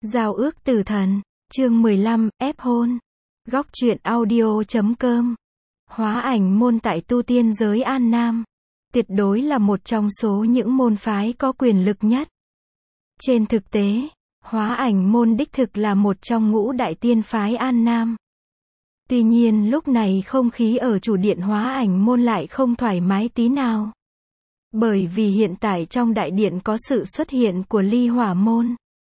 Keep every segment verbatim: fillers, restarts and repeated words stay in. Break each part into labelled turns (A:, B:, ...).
A: Giao ước tử thần, chương mười lăm, ép hôn. Góc truyện audio chấm com. Hóa ảnh môn tại tu tiên giới An Nam, tuyệt đối là một trong số những môn phái có quyền lực nhất. Trên thực tế, hóa ảnh môn đích thực là một trong ngũ đại tiên phái An Nam. Tuy nhiên lúc này không khí ở chủ điện hóa ảnh môn lại không thoải mái tí nào. Bởi vì hiện tại trong đại điện có sự xuất hiện của ly hỏa môn.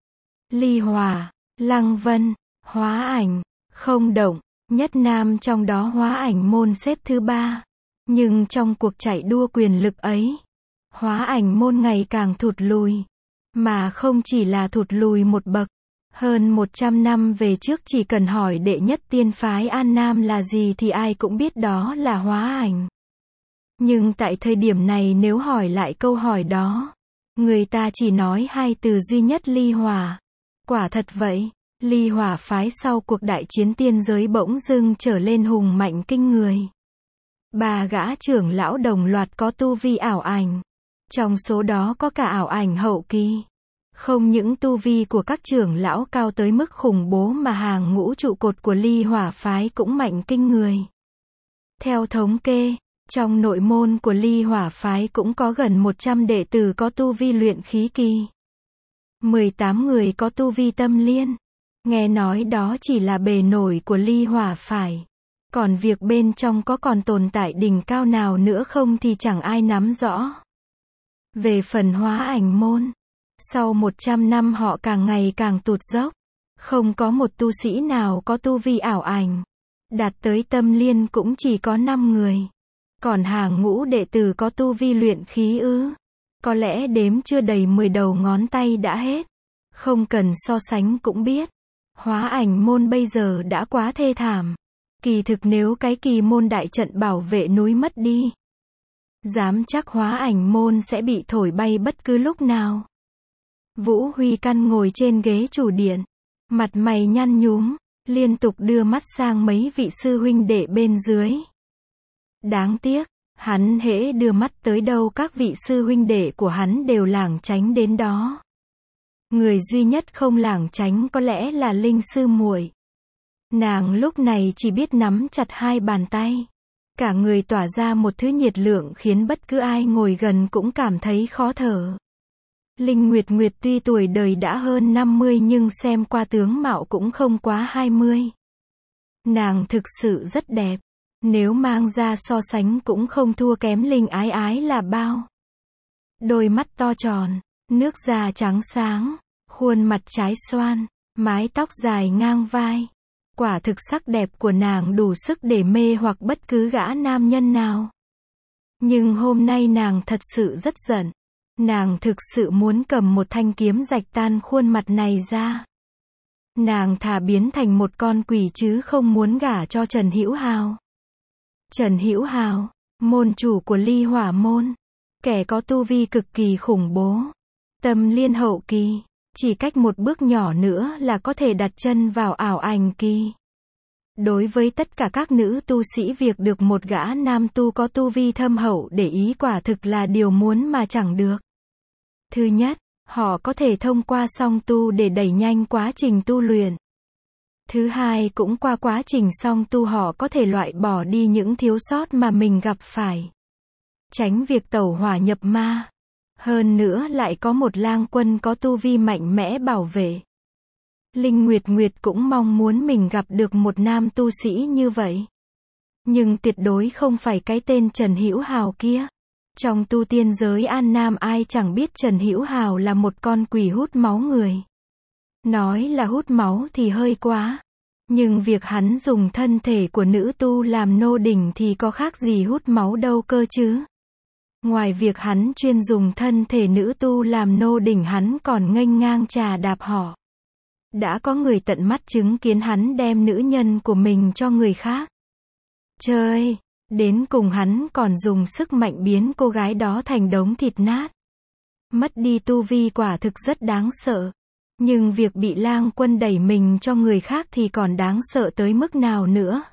A: Ly hỏa, Lăng Vân, hóa ảnh, không động, nhất nam trong đó hóa ảnh môn xếp thứ ba. Nhưng trong cuộc chạy đua quyền lực ấy, hóa ảnh môn ngày càng thụt lùi. Mà không chỉ là thụt lùi một bậc. Hơn một trăm năm về trước chỉ cần hỏi đệ nhất tiên phái An Nam là gì thì ai cũng biết đó là hóa ảnh. Nhưng tại thời điểm này nếu hỏi lại câu hỏi đó, người ta chỉ nói hai từ duy nhất ly hỏa. Quả thật vậy, ly hỏa phái sau cuộc đại chiến tiên giới bỗng dưng trở lên hùng mạnh kinh người. Ba gã trưởng lão đồng loạt có tu vi ảo ảnh. Trong số đó có cả ảo ảnh hậu kỳ. Không những tu vi của các trưởng lão cao tới mức khủng bố mà hàng ngũ trụ cột của ly hỏa phái cũng mạnh kinh người. Theo thống kê, trong nội môn của ly hỏa phái cũng có gần một trăm đệ tử có tu vi luyện khí kỳ. mười tám người có tu vi tâm liên. Nghe nói đó chỉ là bề nổi của ly hỏa phái. Còn việc bên trong có còn tồn tại đỉnh cao nào nữa không thì chẳng ai nắm rõ. Về phần hóa ảnh môn, sau một trăm năm họ càng ngày càng tụt dốc. Không có một tu sĩ nào có tu vi ảo ảnh. Đạt tới tâm liên cũng chỉ có năm người. Còn hàng ngũ đệ tử có tu vi luyện khí ư? Có lẽ đếm chưa đầy mười đầu ngón tay đã hết. Không cần so sánh cũng biết. Hóa ảnh môn bây giờ đã quá thê thảm. Kỳ thực nếu cái kỳ môn đại trận bảo vệ núi mất đi, dám chắc hóa ảnh môn sẽ bị thổi bay bất cứ lúc nào. Vũ Huy Căn ngồi trên ghế chủ điện, mặt mày nhăn nhúm, liên tục đưa mắt sang mấy vị sư huynh đệ bên dưới. Đáng tiếc, hắn hễ đưa mắt tới đâu các vị sư huynh đệ của hắn đều lảng tránh đến đó. Người duy nhất không lảng tránh có lẽ là Linh sư muội. Nàng lúc này chỉ biết nắm chặt hai bàn tay. Cả người tỏa ra một thứ nhiệt lượng khiến bất cứ ai ngồi gần cũng cảm thấy khó thở. Linh Nguyệt Nguyệt tuy tuổi đời đã hơn năm mươi nhưng xem qua tướng mạo cũng không quá hai mươi. Nàng thực sự rất đẹp. Nếu mang ra so sánh cũng không thua kém Linh Ái Ái là bao. Đôi mắt to tròn, nước da trắng sáng, khuôn mặt trái xoan, mái tóc dài ngang vai. Quả thực sắc đẹp của nàng đủ sức để mê hoặc bất cứ gã nam nhân nào. Nhưng hôm nay nàng thật sự rất giận. Nàng thực sự muốn cầm một thanh kiếm rạch tan khuôn mặt này ra. Nàng thà biến thành một con quỷ chứ không muốn gả cho Trần Hữu Hào. Trần Hữu Hào, môn chủ của ly hỏa môn. Kẻ có tu vi cực kỳ khủng bố. Tâm liên hậu kỳ. Chỉ cách một bước nhỏ nữa là có thể đặt chân vào ảo ảnh kỳ. Đối với tất cả các nữ tu sĩ việc được một gã nam tu có tu vi thâm hậu để ý quả thực là điều muốn mà chẳng được. Thứ nhất, họ có thể thông qua song tu để đẩy nhanh quá trình tu luyện. Thứ hai cũng qua quá trình song tu họ có thể loại bỏ đi những thiếu sót mà mình gặp phải. Tránh việc tẩu hỏa nhập ma. Hơn nữa lại có một lang quân có tu vi mạnh mẽ bảo vệ. Linh Nguyệt Nguyệt cũng mong muốn mình gặp được một nam tu sĩ như vậy. Nhưng tuyệt đối không phải cái tên Trần Hữu Hào kia. Trong tu tiên giới An Nam ai chẳng biết Trần Hữu Hào là một con quỷ hút máu người. Nói là hút máu thì hơi quá. Nhưng việc hắn dùng thân thể của nữ tu làm nô đỉnh thì có khác gì hút máu đâu cơ chứ. Ngoài việc hắn chuyên dùng thân thể nữ tu làm nô đỉnh hắn còn nghênh ngang trà đạp họ. Đã có người tận mắt chứng kiến hắn đem nữ nhân của mình cho người khác. Trời, đến cùng hắn còn dùng sức mạnh biến cô gái đó thành đống thịt nát. Mất đi tu vi quả thực rất đáng sợ. Nhưng việc bị lang quân đẩy mình cho người khác thì còn đáng sợ tới mức nào nữa.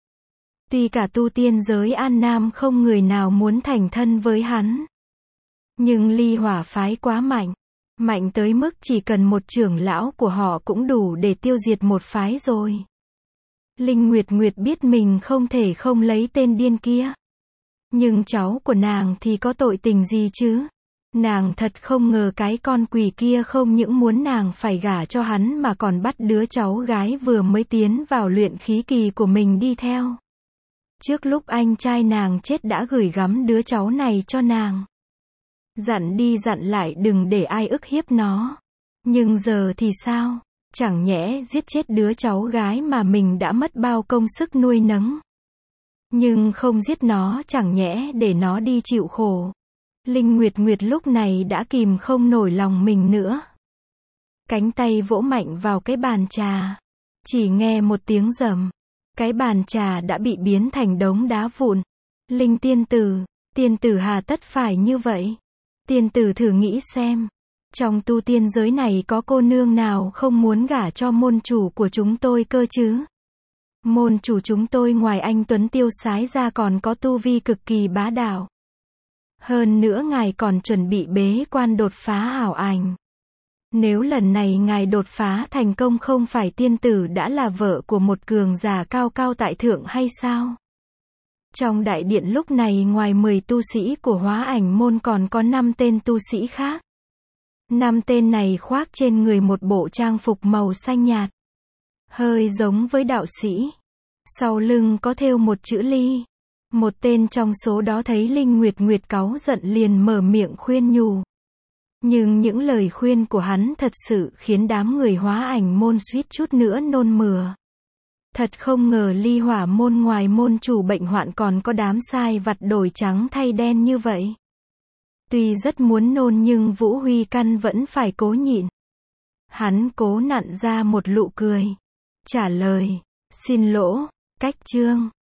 A: Tuy cả tu tiên giới An Nam không người nào muốn thành thân với hắn. Nhưng ly hỏa phái quá mạnh. Mạnh tới mức chỉ cần một trưởng lão của họ cũng đủ để tiêu diệt một phái rồi. Linh Nguyệt Nguyệt biết mình không thể không lấy tên điên kia. Nhưng cháu của nàng thì có tội tình gì chứ? Nàng thật không ngờ cái con quỷ kia không những muốn nàng phải gả cho hắn mà còn bắt đứa cháu gái vừa mới tiến vào luyện khí kỳ của mình đi theo. Trước lúc anh trai nàng chết đã gửi gắm đứa cháu này cho nàng. Dặn đi dặn lại đừng để ai ức hiếp nó. Nhưng giờ thì sao? Chẳng nhẽ giết chết đứa cháu gái mà mình đã mất bao công sức nuôi nấng. Nhưng không giết nó chẳng nhẽ để nó đi chịu khổ. Linh Nguyệt Nguyệt lúc này đã kìm không nổi lòng mình nữa. Cánh tay vỗ mạnh vào cái bàn trà. Chỉ nghe một tiếng rầm. Cái bàn trà đã bị biến thành đống đá vụn. Linh tiên tử, tiên tử hà tất phải như vậy? Tiên tử thử nghĩ xem. Trong tu tiên giới này có cô nương nào không muốn gả cho môn chủ của chúng tôi cơ chứ? Môn chủ chúng tôi ngoài anh Tuấn tiêu sái ra còn có tu vi cực kỳ bá đạo. Hơn nữa ngài còn chuẩn bị bế quan đột phá ảo ảnh. Nếu lần này ngài đột phá thành công không phải tiên tử đã là vợ của một cường giả cao cao tại thượng hay sao? Trong đại điện lúc này ngoài mười tu sĩ của hóa ảnh môn còn có năm tên tu sĩ khác. Năm tên này khoác trên người một bộ trang phục màu xanh nhạt. Hơi giống với đạo sĩ. Sau lưng có thêu một chữ ly. Một tên trong số đó thấy Linh Nguyệt Nguyệt cáu giận liền mở miệng khuyên nhủ. Nhưng những lời khuyên của hắn thật sự khiến đám người hóa ảnh môn suýt chút nữa nôn mửa. Thật không ngờ Ly Hỏa môn ngoài môn chủ bệnh hoạn còn có đám sai vặt đổi trắng thay đen như vậy. Tuy rất muốn nôn nhưng Vũ Huy Căn vẫn phải cố nhịn. Hắn cố nặn ra một nụ cười. Trả lời, xin lỗ, cách chương.